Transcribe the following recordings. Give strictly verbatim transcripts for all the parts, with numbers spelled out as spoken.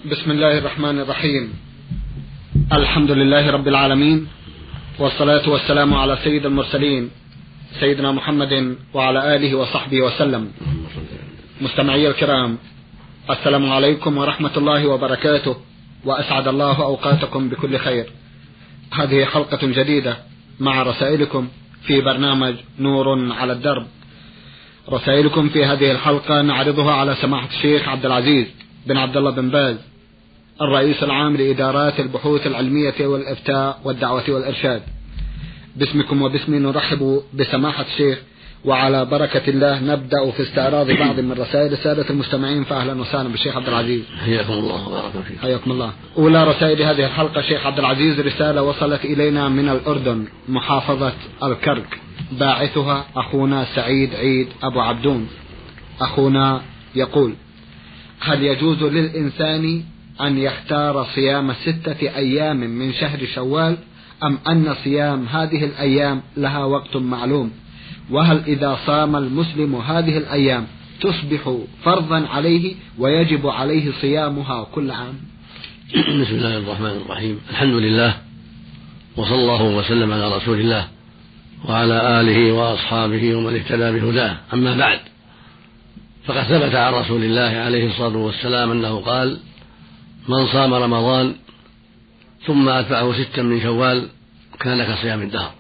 بسم الله الرحمن الرحيم. الحمد لله رب العالمين، والصلاة والسلام على سيد المرسلين سيدنا محمد وعلى آله وصحبه وسلم. مستمعي الكرام، السلام عليكم ورحمة الله وبركاته، وأسعد الله أوقاتكم بكل خير. هذه حلقة جديدة مع رسائلكم في برنامج نور على الدرب. رسائلكم في هذه الحلقة نعرضها على سماحة الشيخ عبد العزيز بن عبد الله بن باز، الرئيس العام لإدارات البحوث العلمية والإفتاء والدعوة والإرشاد. باسمكم وباسمي نرحب بسماحة الشيخ، وعلى بركة الله نبدأ في استعراض بعض من رسائل السادة المستمعين. فأهلا وسهلا بالشيخ عبد العزيز. حياكم الله وبارك فيكم. حياكم الله. أولى رسائل هذه الحلقة شيخ عبد العزيز رسالة وصلت إلينا من الأردن محافظة الكرك، باعثها أخونا سعيد عيد أبو عبدون. أخونا يقول: هل يجوز للإنسان أن يختار صيام ستة أيام من شهر شوال، أم أن صيام هذه الأيام لها وقت معلوم؟ وهل إذا صام المسلم هذه الأيام تصبح فرضا عليه ويجب عليه صيامها كل عام؟ بسم الله الرحمن الرحيم. الحمد لله، وصلى الله وسلم على رسول الله وعلى آله وأصحابه ومن اهتدى بهداه. أما بعد، فقد ثبت عن رسول الله عليه الصلاة والسلام أنه قال: من صام رمضان ثم أتبعه ستا من شوال كان كصيام الدهر.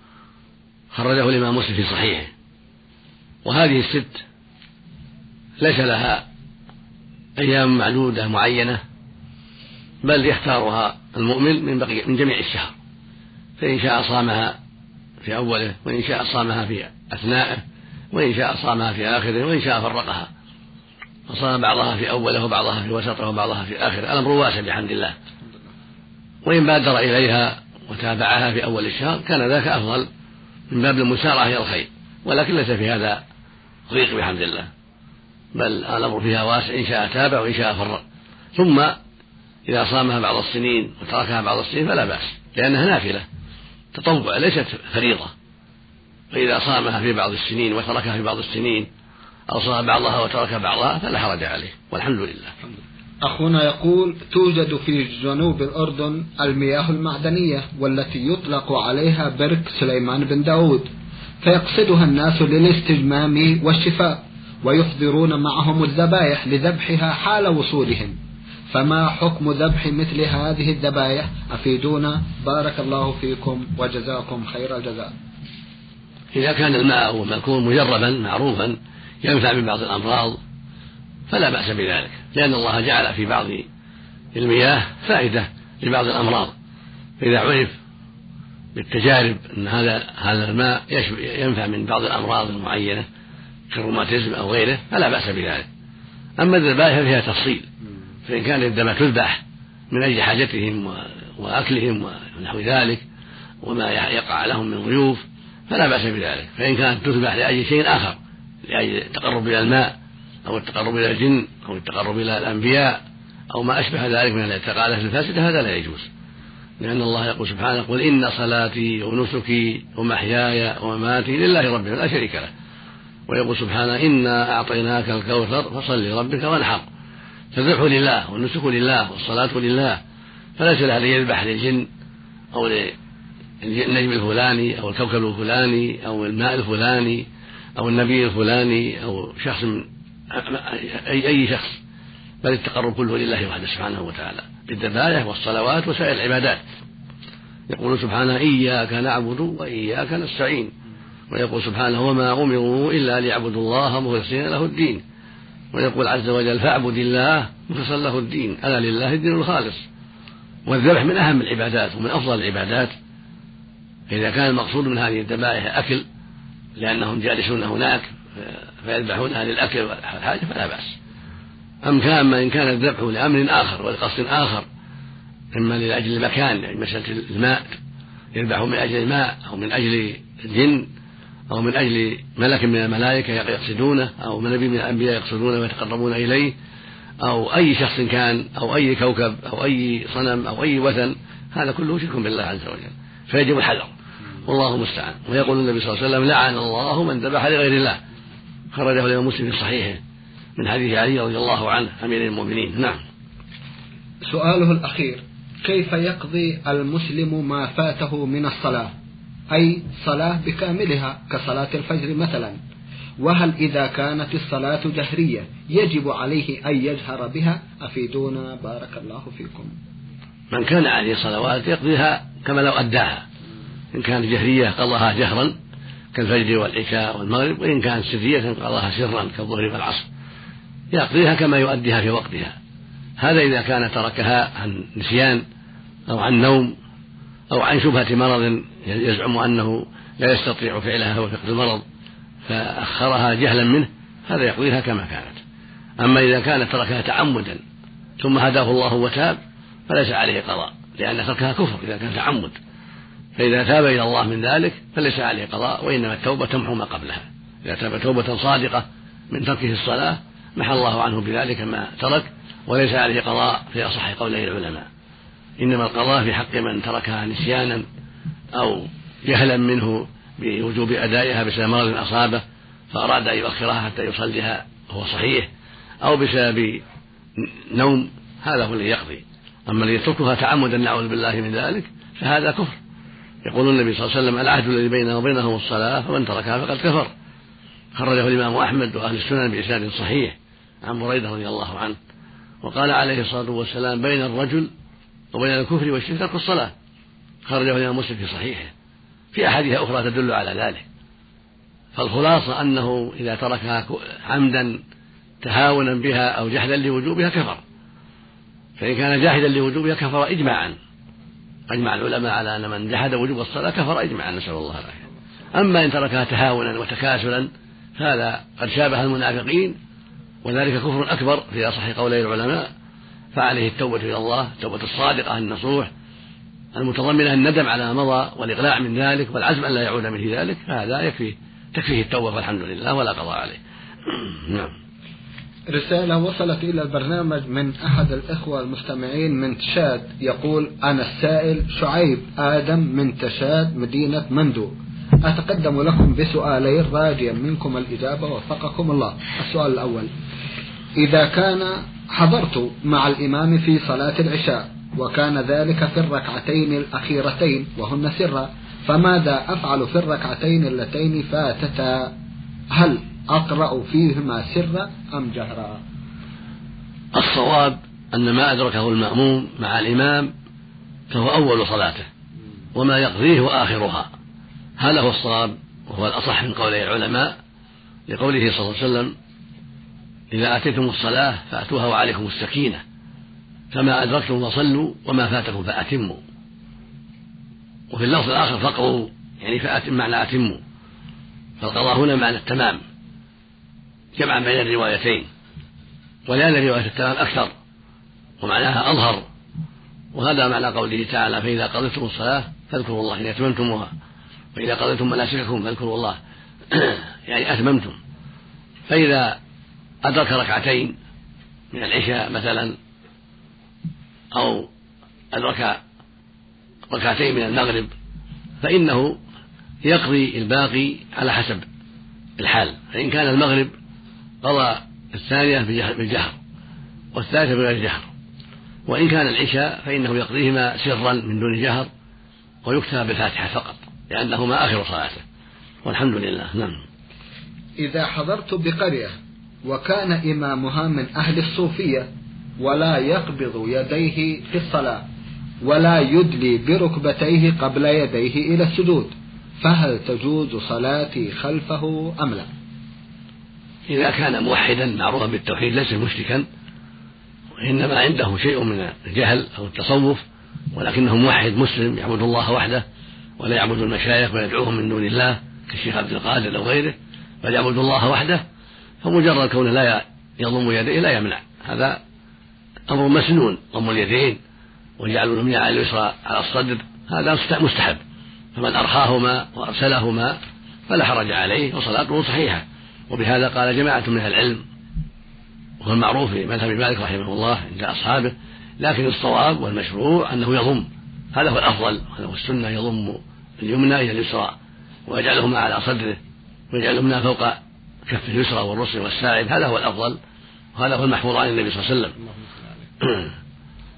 خرجه الإمام مسلم في صحيحه. وهذه الست ليس لها أيام معدودة معينة، بل يختارها المؤمن من, بقية من جميع الشهر، فإن شاء صامها في أوله، وإن شاء صامها في أثنائه، وإن شاء صامها في آخره، وإن شاء فرقها فصام بعضها في أوله وبعضها في وسطه وبعضها في آخره. الأمر واسع بحمد الله. وإن بادر إليها وتابعها في أول الشهر كان ذاك أفضل من باب المسارعة إلى الخير، ولكن ليس في هذا ضيق بحمد الله، بل الأمر فيها واسع، إن شاء تابع وإن شاء فرق. ثم إذا صامها بعض السنين وتركها بعض السنين فلا بأس، لأنها نافلة تطوع ليست فريضة. فإذا صامها في بعض السنين وتركها في بعض السنين، أو صام بعضها وترك بعضها، فلا حرج عليه، والحمد لله. أخونا يقول: توجد في جنوب الأردن المياه المعدنية والتي يطلق عليها برك سليمان بن داود، فيقصدها الناس للاستجمام والشفاء، ويحضرون معهم الذبائح لذبحها حال وصولهم، فما حكم ذبح مثل هذه الذبائح؟ أفيدونا بارك الله فيكم وجزاكم خير الجزاء. إذا كان الماء والمأكول مجربا معروفا ينفع من بعض الأمراض فلا بأس بذلك، لأن الله جعل في بعض المياه فائدة لبعض الأمراض. فإذا عرف بالتجارب أن هذا هذا الماء ينفع من بعض الأمراض المعينة كالروماتيزم أو غيره فلا بأس بذلك. أما الذبائح فيها تفصيل، فإن كانت الذبائح تذبح من أجل حاجتهم وأكلهم ونحو ذلك وما يقع لهم من ضيوف فلا بأس بذلك. فإن كانت تذبح لأجل شيء آخر، لأجل التقرب إلى الماء أو التقرب إلى الجن أو التقرب إلى الأنبياء أو ما أشبه ذلك من الاعتقادات الفاسدة، هذا لا يجوز، لأن الله يقول سبحانه: قل إن صلاتي ونسكي ومحياي ومماتي لله رب لا شريك له. ويقول سبحانه: إنا أعطيناك الكوثر فصل لربك وانحر. فالذبح لله والنسك لله والصلاة لله، فليس له أن يذبح للجن أو للنجم الفلاني أو الكوكب الفلاني أو الماء الفلاني أو النبي الفلاني أو شخص من أي, أي شخص، بل التقرب كله لله وحده سبحانه وتعالى بالذبائح والصلوات وسائر العبادات. يقول سبحانه: إياك نعبد وإياك نستعين. ويقول سبحانه: وما أمروا إلا ليعبدوا الله مخلصين له الدين. ويقول عز وجل: فاعبد الله مخلصا له الدين، ألا لله الدين الخالص. والذبح من أهم العبادات ومن أفضل العبادات. إذا كان المقصود من هذه الذبائح أكل لأنهم جالسون هناك فيذبحونها للأكل والحاجة فلا بأس. أم كان ما إن كان الذبح لأمر آخر ولقصد آخر، إما لأجل المكان، يعني مسألة الماء يذبحوا من أجل الماء أو من أجل الجن أو من أجل ملك من الملائكة يقصدونه أو نبي من الأنبياء يقصدونه ويتقربون إليه، أو أي شخص كان أو أي كوكب أو أي صنم أو أي وثن، هذا كله شرك بالله عز وجل، فيجب الحذر، والله المستعان. ويقول النبي صلى الله عليه وسلم: لعن الله من ذبح لغير الله. خرجه الإمام مسلم في صحيحه من حديث علي رضي الله عنه أمير المؤمنين. نعم. سؤاله الأخير: كيف يقضي المسلم ما فاته من الصلاة، أي صلاة بكاملها كصلاة الفجر مثلا؟ وهل إذا كانت الصلاة جهرية يجب عليه أن يجهر بها؟ أفيدونا بارك الله فيكم. من كان عليه صلوات يقضيها كما لو أداها، إن كانت جهرية قضاها جهرا كالفجر والعشاء والمغرب، وإن كانت سرية قضاها سرا كالظهر والعصر، يقضيها كما يؤديها في وقتها. هذا إذا كان تركها عن نسيان أو عن نوم أو عن شبهة مرض يزعم أنه لا يستطيع فعلها هو فقد المرض فأخرها جهلا منه، هذا يقضيها كما كانت. أما إذا كان تركها تعمدا ثم هداه الله وتاب فليس عليه قضاء، لأن تركها كفر إذا كان تعمد، فإذا تاب إلى الله من ذلك فليس عليه قضاء، وإنما التوبة تمحو ما قبلها. إذا تاب توبة صادقة من تركه الصلاة محى الله عنه بذلك ما ترك، وليس عليه قضاء في أصح قولي العلماء. إنما القضاء في حق من تركها نسيانا أو جهلا منه بوجوب أدائها بسبب مرض أصابه فأراد أن يؤخرها حتى يصليها وهو صحيح، أو بسبب نوم، هذا هو الذي يقضي. أما الذي يتركها تعمدا نعوذ بالله من ذلك فهذا كفر. يقول النبي صلى الله عليه وسلم: العهد الذي بيننا وبينهم الصلاة فمن تركها فقد كفر. خرجه الإمام أحمد وأهل السنن بإسناد صحيح عن بريدة رضي الله عنه، وقال عليه الصلاة والسلام: بين الرجل وبين الكفر والشرك ترك الصلاة. خرجه الإمام مسلم في صحيحه، في أحاديث أخرى تدل على ذلك. فالخلاصة أنه إذا تركها عمدا تهاونا بها أو جحدا لوجوبها كفر، فإن كان جاحدا لوجوبها كفر إجماعا. أجمع العلماء على أن من جحد وجوب الصلاة كفر إجماعا، نسأل الله العافية. أما إن تركها تهاونا وتكاسلا فهذا قد شابه المنافقين، وذلك كفر أكبر في أصح قولي العلماء، فعليه التوبة إلى الله، التوبة الصادقة النصوح المتضمنة الندم على ما مضى والإقلاع من ذلك والعزم أن لا يعود مثل ذلك، فهذا يكفي تكفيه التوبة والحمد لله ولا قضاء عليه. نعم. رسالة وصلت إلى البرنامج من أحد الإخوة المستمعين من تشاد، يقول: أنا السائل شعيب آدم من تشاد مدينة مندو، أتقدم لكم بسؤالين راجيا منكم الإجابة وفقكم الله. السؤال الأول: إذا كان حضرت مع الإمام في صلاة العشاء وكان ذلك في الركعتين الأخيرتين وهن سرا، فماذا أفعل في الركعتين اللتين فاتتا؟ هل أقرأ فيهما سرا أم جهرا؟ الصواب أن ما أدركه المأموم مع الإمام فهو أول صلاته، وما يقضيه وآخرها. هذا هو الصواب وهو الأصح من قولي العلماء، لقوله صلى الله عليه وسلم: إذا أتيتم الصلاة فأتوها وعليكم السكينة، فما أدركتم فصلوا وما فاتكم فأتموا. وفي اللفظ الآخر فقروا، يعني فأتم معنى أتموا، فالقضاء هنا معنى التمام، جمعا بين الروايتين، ولأن رواية التمام أكثر ومعناها أظهر، وهذا معنى قوله تعالى: فإذا قضيتم الصلاة فاذكروا الله إن أتممتموها، وإذا قضيتم مناسككم فاذكروا الله يعني أتممتم. فإذا أدرك ركعتين من العشاء مثلا أو أدرك ركعتين من المغرب فإنه يقضي الباقي على حسب الحال. فإن كان المغرب قضى الثانية بالجهر والثالثة بغير جهر، وإن كان العشاء فإنه يقضيهما سرا من دون جهر ويكتفى بالفاتحة فقط، لأنهما آخر صلاته، والحمد لله. نعم. إذا حضرت بقرية وكان إمامها من أهل الصوفية ولا يقبض يديه في الصلاة ولا يدلي بركبتيه قبل يديه إلى السجود، فهل تجوز صلاتي خلفه أم لا؟ إذا كان موحدا معروفا بالتوحيد ليس مشركا، وإنما عنده شيء من الجهل أو التصوف، ولكنه موحد مسلم يعبد الله وحده ولا يعبد المشايخ ويدعوهم من دون الله كالشيخ عبد القادر أو غيره، بل يعبد الله وحده، فمجرد كونه لا يضم يديه لا يمنع. هذا أمر مسنون، ضم اليدين وجعل اليمنى على اليسرى على الصدر هذا مستحب، فمن أرخاهما وأرسلهما فلا حرج عليه وصلاته صحيحة. وبهذا قال جماعة من أهل العلم، وهو المعروف في مذهب مالك رحمه الله عند أصحابه، لكن الصواب والمشروع أنه يضم، هذا هو الأفضل، هذا هو السنة، يضم اليمنى إلى اليسرى ويجعلهما على صدره ويجعل اليمنى فوق كف اليسرى والرسل والساعد، هذا هو الأفضل وهذا هو المحفوظ عن النبي صلى الله عليه وسلم.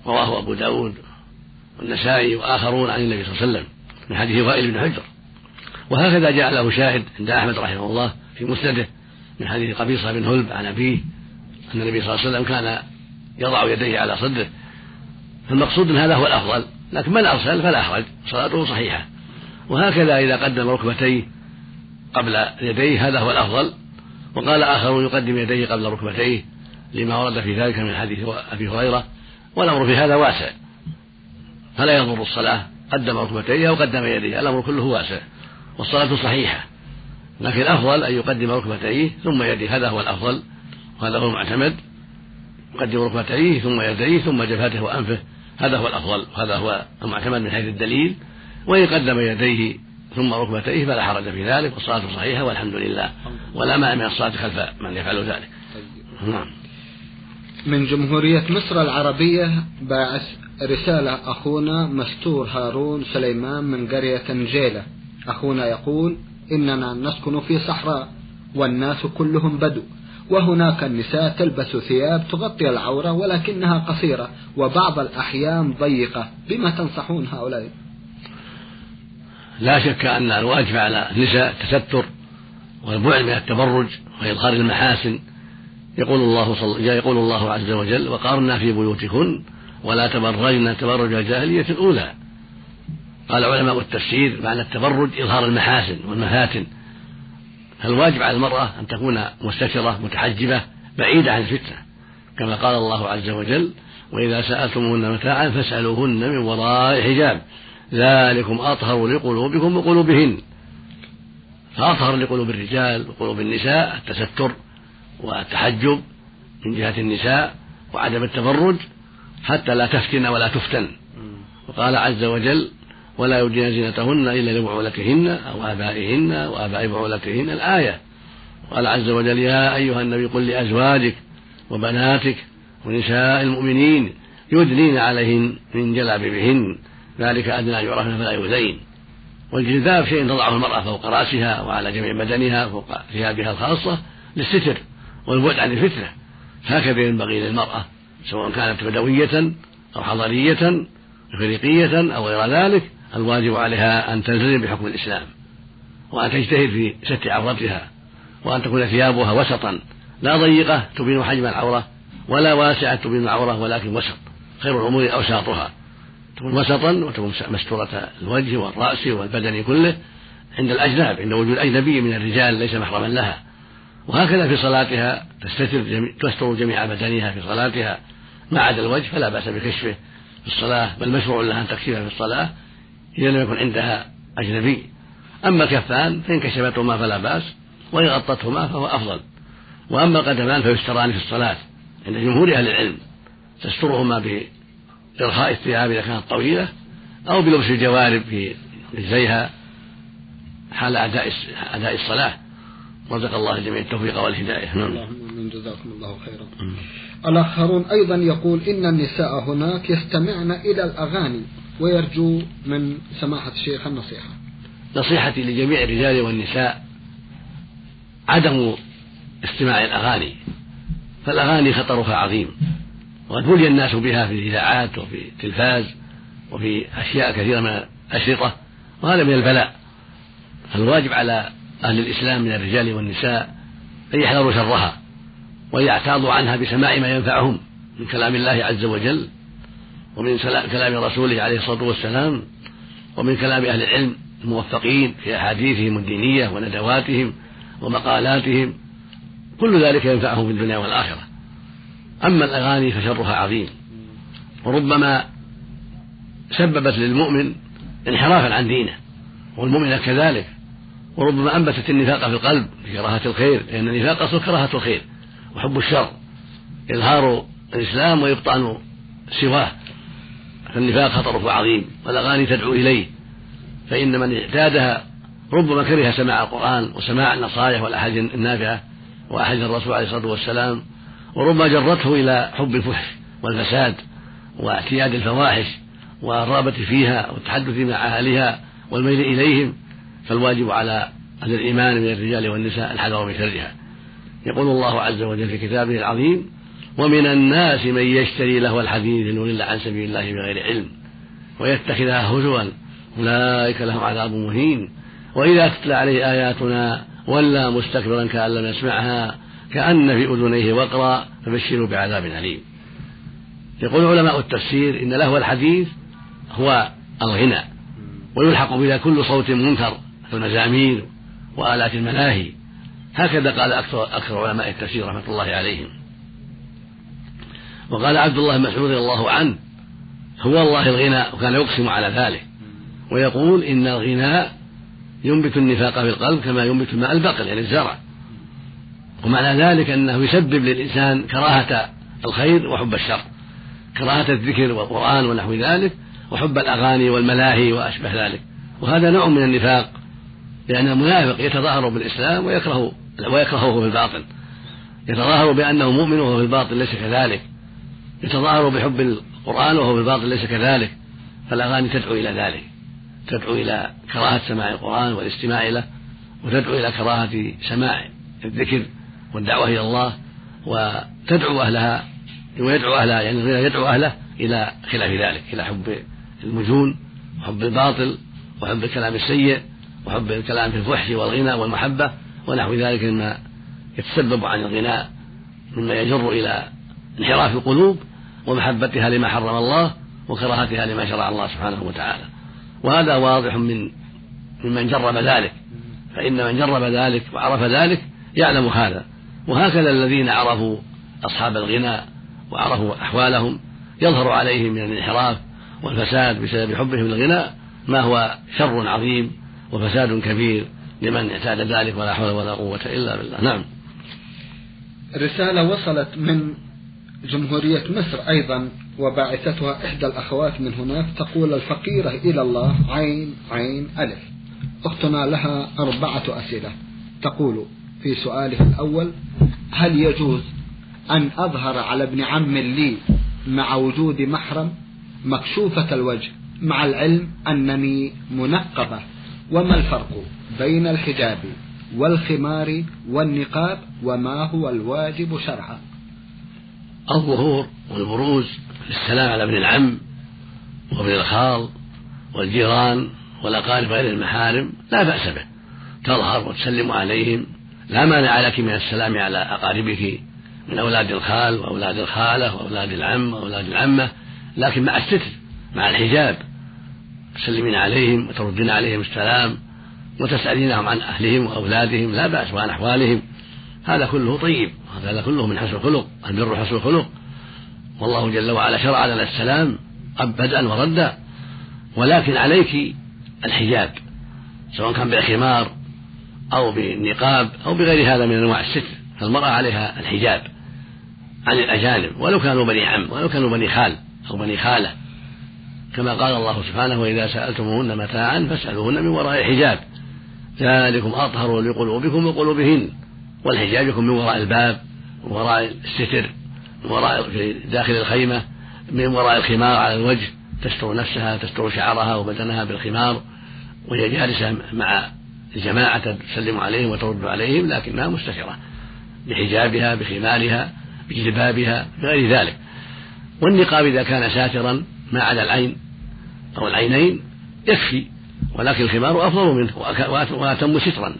رواه أبو داود والنسائي وآخرون عن النبي صلى الله عليه وسلم من حديث وائل بن حجر. وهكذا جاء له شاهد عند أحمد رحمه الله في مسنده من حديث قبيصة بن هلب عن أبيه أن النبي صلى الله عليه وسلم كان يضع يديه على صدره. فالمقصود أن هذا هو الأفضل، لكن من أرسل فلا حرج، صلاته صحيحة. وهكذا إذا قدم ركبتيه قبل يديه هذا هو الأفضل. وقال آخرون يقدم يديه قبل ركبتيه لما ورد في ذلك من حديث أبي هريرة، والأمر في هذا واسع فلا يضر الصلاة قدم ركبتيه أو قدم يديه، الأمر كله واسع والصلاة صحيحة. لكن الأفضل أن يقدم ركبتيه ثم يديه، هذا هو الأفضل وهذا هو المعتمد. يقدم ركبتيه ثم يديه ثم جبهته وأنفه، هذا هو الأفضل وهذا هو المعتمد من حيث الدليل. وإن قدم يديه ثم ركبتيه فلا حرج في ذلك والصلاة صحيحة والحمد لله، ولا مانع من الصلاة خلف من يفعل ذلك. نعم. من جمهورية مصر العربية باعث رسالة أخونا مستور هارون سليمان من قرية نجيلة. أخونا يقول: إننا نسكن في صحراء والناس كلهم بدو، وهناك النساء تلبس ثياب تغطي العورة ولكنها قصيرة وبعض الأحيان ضيقة، بما تنصحون هؤلاء؟ لا شك أن الواجب على النساء التستر والبعد من التبرج وإظهار المحاسن. يقول الله صل... يقول الله عز وجل: وقارنا في بيوتكن ولا تبرجن تبرج الجاهلية الأولى. قال علماء التفسير معنى التبرج إظهار المحاسن والمفاتن. فالواجب على المرأة أن تكون مستترة متحجبة بعيدة عن الفتنة، كما قال الله عز وجل: وإذا سألتموهن متاعا فاسألوهن من وراء حجاب ذلكم أطهر لقلوبكم وقلوبهن. فأطهر لقلوب الرجال وقلوب النساء التستر والتحجب من جهة النساء وعدم التبرج حتى لا تفتن ولا تفتن. وقال عز وجل: ولا يبدين زينتهن إلا لبعولتهن أو آبائهن وآباء بعولتهن، الآية. قال عز وجل: يا أيها النبي قل لأزواجك وبناتك ونساء المؤمنين يدنين عليهن من جلابيبهن ذلك أدنى أن يعرفن فلا يؤذين. والجلباب شيء تضعه المرأة فوق رأسها وعلى جميع بدنها فوق ثيابها الخاصة للستر والبعد عن الفتنة. هكذا ينبغي للمرأة سواء كانت بدوية أو حضرية إفريقية أو غير ذلك، الواجب عليها أن تلتزم بحكم الإسلام وأن تجتهد في ستر عورتها، وأن تكون ثيابها وسطا لا ضيقة تبين حجم العورة ولا واسعة تبين العورة، ولكن وسط، خير الأمور أوساطها، تكون وسطا وتكون مستورة الوجه والرأس والبدن كله عند الأجناب، عند وجود أجنبي من الرجال ليس محرما لها. وهكذا في صلاتها تستتر جميع تستر جميع بدنها في صلاتها ما عدا الوجه، فلا بأس بكشفه في الصلاة، بل مشروع لها أن تكشفها في الصلاة إذا لم يكن عندها أجنبي. أما الكفان فإن كشفتهما فلا بأس، وإن غطتهما فهو أفضل. وأما القدمان فيستران في الصلاة عند جمهور أهل العلم، تسترهما بإرخاء الثياب إذا كانت طويلة أو بلبس الجوارب في رجليها حال أداء أداء الصلاة. رزق الله الجميع التوفيق والهداية. اللهم جزاكم الله خيرا. الآخرون أيضا يقول إن النساء هناك يستمعن إلى الأغاني ويرجو من سماحة الشيخ النصيحة. نصيحتي لجميع الرجال والنساء عدم استماع الأغاني، فالأغاني خطرها عظيم، وقد بلي الناس بها في الإذاعات وفي التلفاز وفي أشياء كثيرة من الأشرطة، وهذا من البلاء. فالواجب على أهل الإسلام من الرجال والنساء أن يحذروا شرها ويعتاضوا عنها بسماع ما ينفعهم من كلام الله عز وجل ومن كلام رسوله عليه الصلاة والسلام ومن كلام أهل العلم الموفقين في أحاديثهم الدينية وندواتهم ومقالاتهم، كل ذلك ينفعهم في الدنيا والآخرة. أما الأغاني فشرها عظيم، وربما سببت للمؤمن انحرافا عن دينه والمؤمن كذلك، وربما أنبتت النفاق في القلب بكراهة الخير، لأن النفاق أصل كراهة الخير وحب الشر، إظهار الإسلام وإبطان سواه. فالنفاق خطره عظيم والأغاني تدعو إليه، فإن من اعتادها ربما كره سماع القرآن وسماع النصائح والأحاديث النافعة وأحاديث الرسول عليه الصلاة والسلام، وربما جرته إلى حب الفحش والفساد واعتياد الفواحش والرغبة فيها والتحدث مع أهلها والميل إليهم. فالواجب على أهل الإيمان من الرجال والنساء الحذر من شرها. يقول الله عز وجل في كتابه العظيم: ومن الناس من يشتري لهو الحديث ليضل عن سبيل الله بغير علم ويتخذها هزوا أولئك لهم عذاب مهين وإذا تتلى عليه آياتنا ولى مستكبرا كأن لم يسمعها كأن في أذنيه وقرا فبشروا بعذاب أليم. يقول علماء التفسير إن لهو الحديث هو الغنى، ويلحق بها كل صوت منكر كالمزامير وآلات الملاهي، هكذا قال أكثر, أكثر علماء التفسير رحمة الله عليهم. وقال عبد الله بن مسعود رضي الله عنه هو الله الغنى، وكان يقسم على ذلك ويقول إن الغنى ينبت النفاق في القلب كما ينبت الماء البقل يعني الزرع، ومعنى ذلك أنه يسبب للإنسان كراهة الخير وحب الشر، كراهة الذكر والقرآن ونحو ذلك، وحب الأغاني والملاهي وأشبه ذلك. وهذا نوع من النفاق، لأن المنافق يتظاهر بالإسلام ويكره ويكرهه في الباطن، يتظاهر بأنه مؤمن وهو في الباطن ليس كذلك، يتظاهر بحب القرآن وهو في الباطن ليس كذلك. فالأغاني تدعو إلى ذلك، تدعو إلى كراهة سماع القرآن والاستماع له، وتدعو إلى كراهة سماع الذكر والدعوة إلى الله، وتدعو أهلها ويدعو أهلها يعني يدعو أهله إلى خلاف ذلك، إلى حب المجون وحب الباطل وحب الكلام السيء وحب الكلام في الفحش والغنى والمحبة ونحو ذلك مما يتسبب عن الغناء، مما يجر إلى انحراف القلوب ومحبتها لما حرم الله وكراهتها لما شرع الله سبحانه وتعالى. وهذا واضح من ممن جرب ذلك، فإن من جرب ذلك وعرف ذلك يعلم هذا. وهكذا الذين عرفوا أصحاب الغناء وعرفوا أحوالهم يظهر عليهم من الانحراف والفساد بسبب حبهم للغناء ما هو شر عظيم وفساد كبير لمن اعتاد ذلك، ولا حول ولا قوة إلا بالله. نعم. رسالة وصلت من جمهورية مصر أيضا وباعثتها إحدى الأخوات من هناك، تقول: الفقيرة إلى الله عين عين ألف. أختنا لها أربعة أسئلة. تقول في سؤاله الأول: هل يجوز أن أظهر على ابن عم لي مع وجود محرم مكشوفة الوجه مع العلم أنني منقبة؟ وما الفرق بين الحجاب والخمار والنقاب؟ وما هو الواجب شرعا؟ الظهور والبروز للسلام على ابن العم وابن الخال والجيران والأقارب غير المحارم لا بأس به، تظهر وتسلم عليهم، لا مانع لك من السلام على أقاربك من أولاد الخال وأولاد الخالة وأولاد العم وأولاد العمة، لكن مع الستر مع الحجاب، تسلمين عليهم وتردين عليهم السلام وتسألينهم عن أهلهم وأولادهم لا بأس وعن أحوالهم، هذا كله طيب، هذا كله من حسن الخلق، البر حسن الخلق. والله جل وعلا شرع لنا السلام بدءا وردا، ولكن عليك الحجاب سواء كان بالخمار أو بالنقاب أو بغير هذا من أنواع الستر، فالمرأة عليها الحجاب عن الأجانب ولو كانوا بني عم ولو كانوا بني خال أو بني خالة، كما قال الله سبحانه: وإذا سألتموهن متاعا فاسألوهن من وراء حجاب ذلكم أطهر لقلوبكم وقلوبهن. والحجاب يكون من وراء الباب، من وراء الستر، من وراء في داخل الخيمة، من وراء الخمار على الوجه، تستر نفسها تستر شعرها وبدنها بالخمار، وهي جالسة مع الجماعة تسلم عليهم وترد عليهم لكنها مستترة بحجابها بخمارها بجلبابها بغير ذلك. والنقاب إذا كان ساترا ما عدا العين أو العينين يكفي، ولكن الخمار أفضل منه وأتم سترا.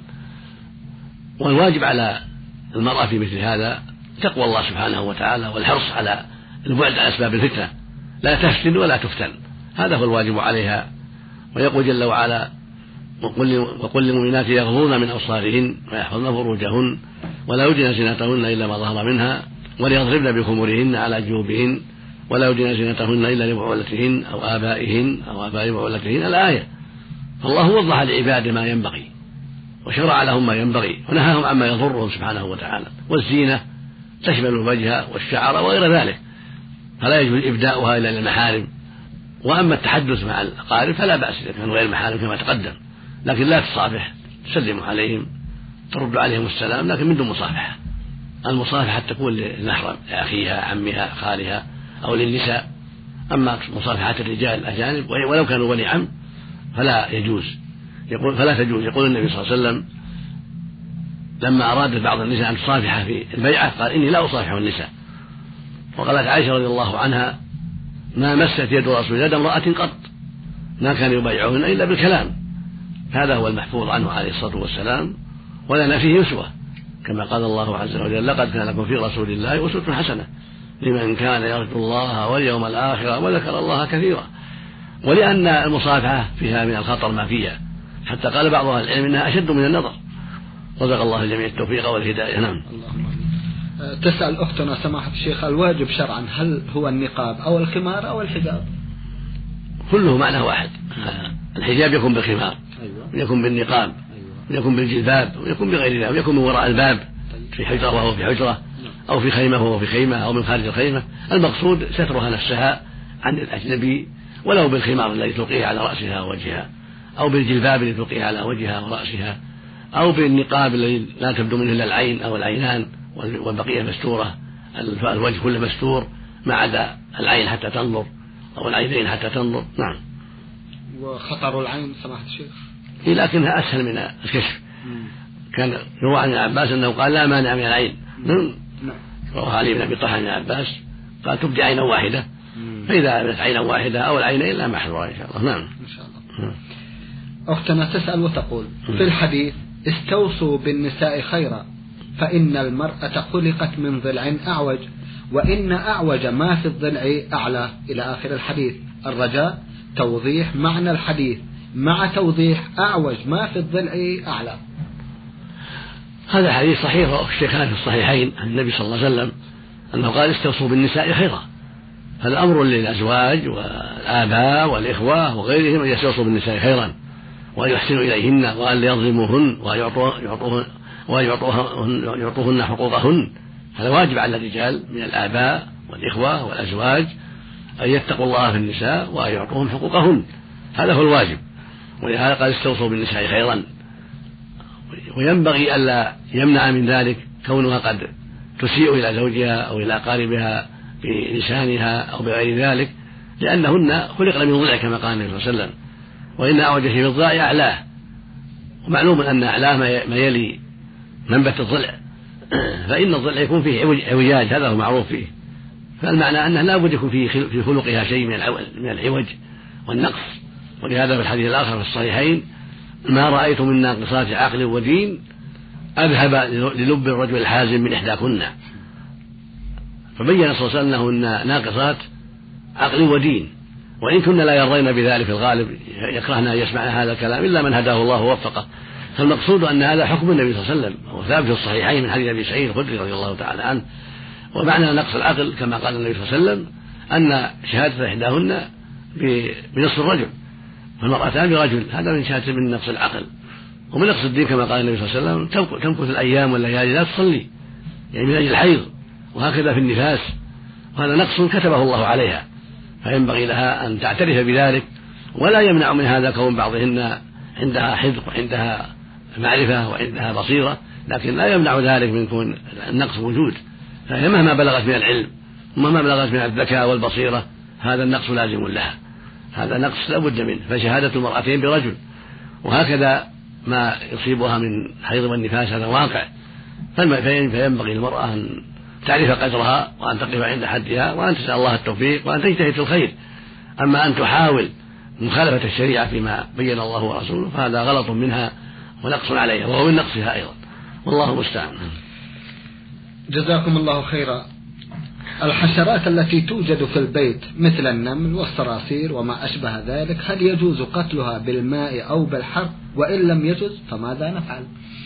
والواجب على المرأة في مثل هذا تقوى الله سبحانه وتعالى والحرص على البعد عن أسباب الفتنة، لا تفتن ولا تفتن، هذا هو الواجب عليها. ويقول جل وعلا: وقل للمؤمنات يغضضن من أبصارهن ويحفظن فروجهن ولا يبدين زينتهن إلا ما ظهر منها وليضربن بخمرهن على جيوبهن ولا يبدين زينتهن إلا لبعولتهن أو آبائهن أو آباء بعولتهن. الآية. فالله وضح لعباده ما ينبغي وشرع لهم ما ينبغي ونهاهم عما يضرهم سبحانه وتعالى. والزينة تشمل الوجه والشعر وغير ذلك، فلا يجوز إبداؤها إلا للمحارم. وأما التحدث مع الأقارب فلا بأس إذا كانوا غير محارم كما تقدم، لكن لا تصافح، تسلم عليهم ترد عليهم السلام لكن من دون مصافحة. المصافحة تكون للمحرم لأخيها عمها خالها أو للنساء. أما مصافحة الرجال الأجانب ولو كانوا بني عم فلا يجوز، يقول فلا تجوز. يقول النبي صلى الله عليه وسلم لما أراد بعض النساء أن تصافح في البيعة قال: إني لا أصافح النساء، وقالت عائشة رضي الله عنها ما مست يد رسول يد امرأة قط، ما كان يبايعهن إلا بالكلام. هذا هو المحفوظ عنه عليه الصلاة والسلام، ولنا فيه أسوة كما قال الله عز وجل لقد كان لكم في رسول الله أسوة حسنة لمن كان يرجو الله واليوم الآخر وذكر الله كثيرا. ولأن المصافحة فيها من الخطر ما فيها، حتى قال بعض أهل العلم إنها أشد من النظر. رزق الله الجميع التوفيق والهداية. نعم. تسأل أختنا سماحة الشيخ الواجب شرعا هل هو النقاب أو الخمار أو الحجاب؟ كله معنى واحد. الحجاب يكون بالخمار ويكون بالنقاب ويكون بالجلباب ويكون بغير ذلك، ويكون من وراء الباب في حجرة وهو في حجرة، أو في خيمة وهو في خيمة، أو من خارج الخيمة. المقصود سترها نفسها عن الأجنبي، ولو بالخمار الذي تلقيه على رأسها ووجهها، أو بالجلباب الذي تلقيه على وجهها ورأسها، أو بالنقاب الذي لا تبدو منه إلا العين أو العينان والبقية مستورة، الوجه كله مستور ما عدا العين حتى تنظر أو العينين حتى تنظر. نعم. وخطر العين سماحة الشيخ لكنها أسهل من الكشف. كان روى عن عباس أنه قال لا مانع من العين. روى علي بن أبي طلحة عن عباس قال تبدي عينا واحدة، فإذا أبدت عينا واحدة أو العينين لا محذور إن شاء الله. نعم. إن شاء الله. أختنا تسأل وتقول في الحديث استوصوا بالنساء خيرا فإن المرأة خلقت من ضلع أعوج وإن أعوج ما في الضلع أعلى إلى آخر الحديث. الرجاء توضيح معنى الحديث مع توضيح أعوج ما في الضلع أعلى. هذا حديث صحيح رواه الشيخان في الصحيحين عن النبي صلى الله عليه وسلم أنه قال استوصوا بالنساء خيرا. هذا أمر للأزواج والآباء والإخوة وغيرهم أن يستوصوا بالنساء خيرا وأن يحسنوا إليهن وأن لا يظلموهن وأن يعطوهن حقوقهن. هذا واجب على الرجال من الآباء والإخوة والأزواج أن يتقوا الله في النساء وأن يعطوهم حقوقهن، هذا هو الواجب. ولهذا قال استوصوا بالنساء خيرا. وينبغي ألا يمنع من ذلك كونها قد تسيء إلى زوجها أو إلى أقاربها بلسانها أو بغير ذلك، لأنهن خلقن من ضلع كما قال النبي صلى الله عليه وسلم، وإن أعوج شيء في الضلع أعلاه. ومعلوم أن أعلاه ما يلي منبت الضلع، فإن الضلع يكون فيه عوجاج، هذا هو معروف فيه. فالمعنى أنه لا بد يكون فيه في خلقها شيء من العوج والنقص. ولهذا في الحديث الآخر في الصحيحين ما رأيت من ناقصات عقل ودين أذهب للب الرجل الحازم من إحداكن. فبين صلى الله عليه وسلم أنهن ناقصات عقل ودين، وإن كنا لا يرضين بذلك في الغالب يكرهن أن يسمعن هذا الكلام إلا من هداه الله ووفقه. فالمقصود أن هذا حكم النبي صلى الله عليه وسلم وهو ثابت في الصحيحين من حديث أبي سعيد الخدري رضي الله تعالى عنه. ومعنى نقص العقل كما قال النبي صلى الله عليه وسلم أن شهادة إحداهن بنصف الرجل والمرأتان برجل، هذا من شهادة من نقص العقل. ومن نقص الدين كما قال النبي صلى الله عليه وسلم تمكث الأيام والليالي لا تصلي، يعني من أجل الحيض، وهكذا في النفاس، وهذا نقص كتبه الله عليها، فينبغي لها أن تعترف بذلك. ولا يمنع من هذا كون بعضهن عندها حذق وعندها معرفة وعندها بصيرة، لكن لا يمنع ذلك من كون النقص موجود. فهي مهما بلغت من العلم ومهما بلغت من الذكاء والبصيرة هذا النقص لازم لها، هذا نقص لا بد منه. فشهادة المرأتين برجل، وهكذا ما يصيبها من حيض والنفاس هذا واقع. فينبغي المرأة أن تعرف قدرها وأن تقف عند حدها وأن تسأل الله التوفيق وأن تجتهد في الخير. أما أن تحاول مخالفة الشريعة فيما بين الله ورسوله فهذا غلط منها ونقص عليها، وهو من نقصها أيضا، والله المستعان. جزاكم الله خيرا. الحشرات التي توجد في البيت مثل النمل والصراصير وما أشبه ذلك هل يجوز قتلها بالماء أو بالحرق؟ وإن لم يجوز فماذا نفعل؟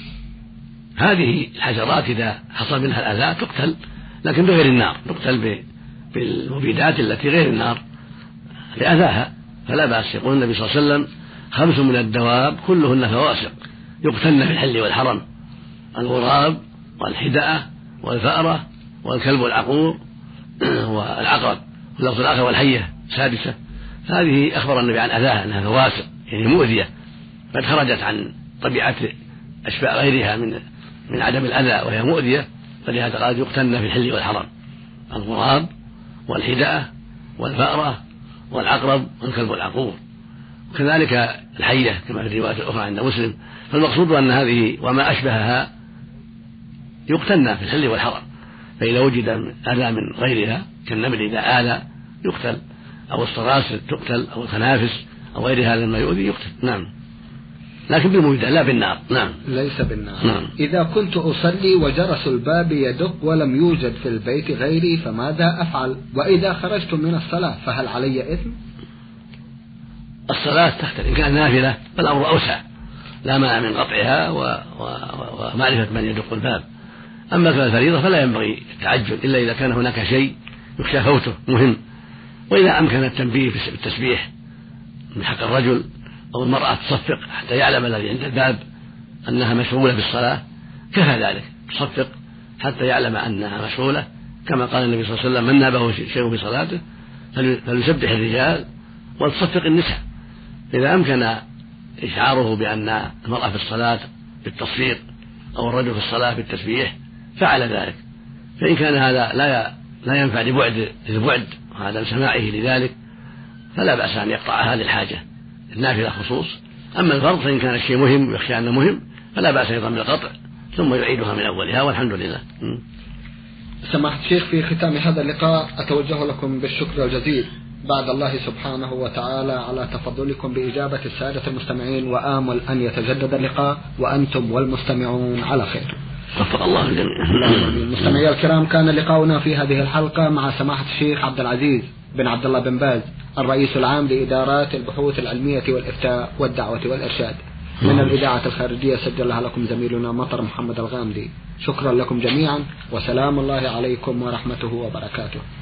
هذه الحشرات إذا حصل منها الأذى تقتل، لكن بغير النار، تقتل بالمبيدات التي غير النار لأذاها، فلا بأس. يقول النبي صلى الله عليه وسلم خمس من الدواب كلهن فواسق يقتلن في الحل والحرم: الغراب والحدأة والفأرة والكلب العقور والعقرب، واللفظ الآخر والحية سادسة. هذه أخبر النبي عن أذاها أنها فواسق يعني مؤذية، قد خرجت عن طبيعة أشباء غيرها من من عدم الأذى وهي مؤذية، فلهذا قال يقتلن في الحل والحرم: الغراب والحدأة والفأرة والعقرب والكلب العقور، وكذلك الحية كما في الرواية الأخرى عند مسلم. فالمقصود أن هذه وما أشبهها يقتلن في الحل والحرم، فإذا وجد أذى من غيرها كالنمل إذا آذى يقتل، أو الصراصر تقتل، أو الخنافس أو غير هذا ما يؤذي يقتل. نعم، لكن بالمبيدات لا بالنار. نعم، ليس بالنار. نعم. إذا كنت أصلي وجرس الباب يدق ولم يوجد في البيت غيري فماذا أفعل؟ وإذا خرجت من الصلاة فهل علي إثم؟ الصلاة تختلف، إن كانت نافلة فالأمر أوسع، لا مانع من قطعها ومعرفة من يدق الباب. أما كانت الفريضة فلا ينبغي التعجل إلا إذا كان هناك شيء يخشى فوته مهم، وإذا أمكن التنبيه بالتسبيح من حق الرجل أو المرأة تصفق حتى يعلم الذي عند الباب أنها مشغولة بالصلاة كفى ذلك، تصفق حتى يعلم أنها مشغولة، كما قال النبي صلى الله عليه وسلم: من نابه شيء في صلاته فليسبح الرجال ولتصفق النساء. إذا أمكن إشعاره بأن المرأة في الصلاة بالتصفيق أو الرجل في الصلاة بالتسبيح فعل ذلك. فإن كان هذا لا لا ينفع لبعد للبعد وعدم سماعه لذلك فلا بأس أن يقطعها للحاجة النافلة خصوص. أما الفرض فإن كان الشيء مهم ويخشى أنه مهم فلا بأس أيضا بالقطع ثم يعيدها من أولها والحمد لله. سماحة الشيخ، في ختام هذا اللقاء أتوجه لكم بالشكر الجزيل بعد الله سبحانه وتعالى على تفضلكم بإجابة السادة المستمعين، وآمل أن يتجدد اللقاء وأنتم والمستمعون على خير. وفق الله الجميع. مستمعي الكرام، كان لقاؤنا في هذه الحلقة مع سماحة الشيخ عبد العزيز بن عبد الله بن باز، الرئيس العام لإدارات البحوث العلمية والإفتاء والدعوة والإرشاد. من الإذاعة الخارجية سجلها لكم زميلنا مطر محمد الغامدي. شكرا لكم جميعا، وسلام الله عليكم ورحمته وبركاته.